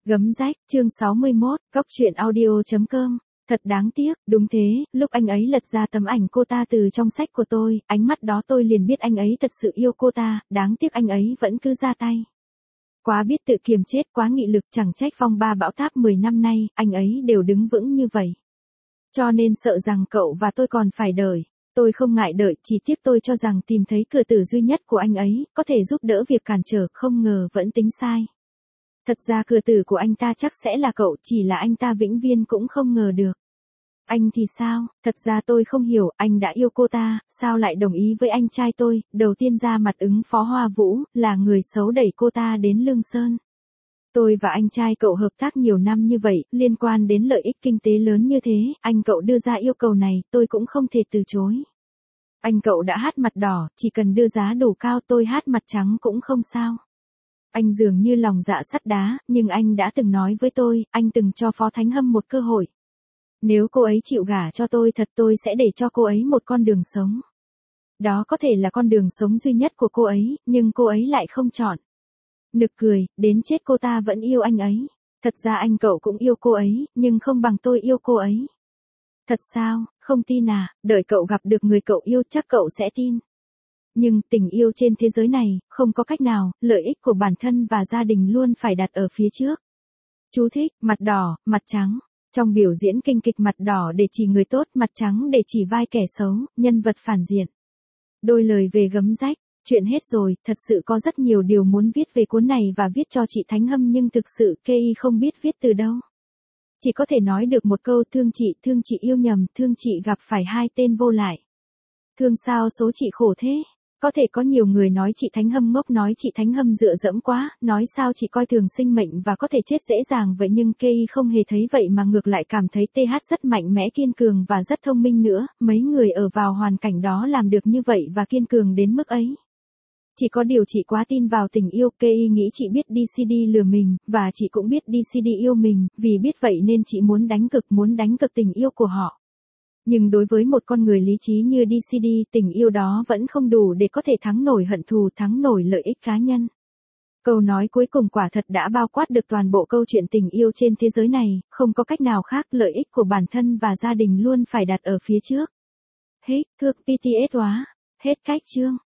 Gấm rách, chương 61, Cóc truyện audio.com. Thật đáng tiếc, đúng thế, lúc anh ấy lật ra tấm ảnh cô ta từ trong sách của tôi, ánh mắt đó tôi liền biết anh ấy thật sự yêu cô ta, đáng tiếc anh ấy vẫn cứ ra tay. Quá biết tự kiềm chết, quá nghị lực, chẳng trách phong ba bão táp 10 năm nay, anh ấy đều đứng vững như vậy. Cho nên sợ rằng cậu và tôi còn phải đợi. Tôi không ngại đợi, chỉ tiếc tôi cho rằng tìm thấy cửa tử duy nhất của anh ấy, có thể giúp đỡ việc cản trở, không ngờ vẫn tính sai. Thật ra cửa tử của anh ta chắc sẽ là cậu, chỉ là anh ta vĩnh viên cũng không ngờ được. Anh thì sao, thật ra tôi không hiểu, anh đã yêu cô ta, sao lại đồng ý với anh trai tôi, đầu tiên ra mặt ứng phó Hoa Vũ, là người xấu đẩy cô ta đến Lương Sơn. Tôi và anh trai cậu hợp tác nhiều năm như vậy, liên quan đến lợi ích kinh tế lớn như thế, anh cậu đưa ra yêu cầu này, tôi cũng không thể từ chối. Anh cậu đã hát mặt đỏ, chỉ cần đưa giá đủ cao tôi hát mặt trắng cũng không sao. Anh dường như lòng dạ sắt đá, nhưng anh đã từng nói với tôi, anh từng cho Phó Thánh Hâm một cơ hội. Nếu cô ấy chịu gả cho tôi thật tôi sẽ để cho cô ấy một con đường sống. Đó có thể là con đường sống duy nhất của cô ấy, nhưng cô ấy lại không chọn. Nực cười, đến chết cô ta vẫn yêu anh ấy. Thật ra anh cậu cũng yêu cô ấy, nhưng không bằng tôi yêu cô ấy. Thật sao, không tin à, đợi cậu gặp được người cậu yêu chắc cậu sẽ tin. Nhưng tình yêu trên thế giới này, không có cách nào, lợi ích của bản thân và gia đình luôn phải đặt ở phía trước. Chú thích, mặt đỏ, mặt trắng. Trong biểu diễn kinh kịch mặt đỏ để chỉ người tốt, mặt trắng để chỉ vai kẻ xấu, nhân vật phản diện. Đôi lời về gấm rách, chuyện hết rồi, thật sự có rất nhiều điều muốn viết về cuốn này và viết cho chị Thánh Hâm nhưng thực sự Kei không biết viết từ đâu. Chỉ có thể nói được một câu thương chị yêu nhầm, thương chị gặp phải hai tên vô lại. Thương sao số chị khổ thế? Có thể có nhiều người nói chị Thánh Hâm ngốc, nói chị Thánh Hâm dựa dẫm quá, nói sao chị coi thường sinh mệnh và có thể chết dễ dàng vậy, nhưng Kei không hề thấy vậy mà ngược lại cảm thấy TH rất mạnh mẽ, kiên cường và rất thông minh nữa, mấy người ở vào hoàn cảnh đó làm được như vậy và kiên cường đến mức ấy. Chỉ có điều chị quá tin vào tình yêu, Kei nghĩ chị biết DCD lừa mình, và chị cũng biết DCD yêu mình, vì biết vậy nên chị muốn đánh cực tình yêu của họ. Nhưng đối với một con người lý trí như DCD, tình yêu đó vẫn không đủ để có thể thắng nổi hận thù, thắng nổi lợi ích cá nhân. Câu nói cuối cùng quả thật đã bao quát được toàn bộ câu chuyện tình yêu trên thế giới này, không có cách nào khác, lợi ích của bản thân và gia đình luôn phải đặt ở phía trước. Hết, thương BTS quá. Hết cách chương.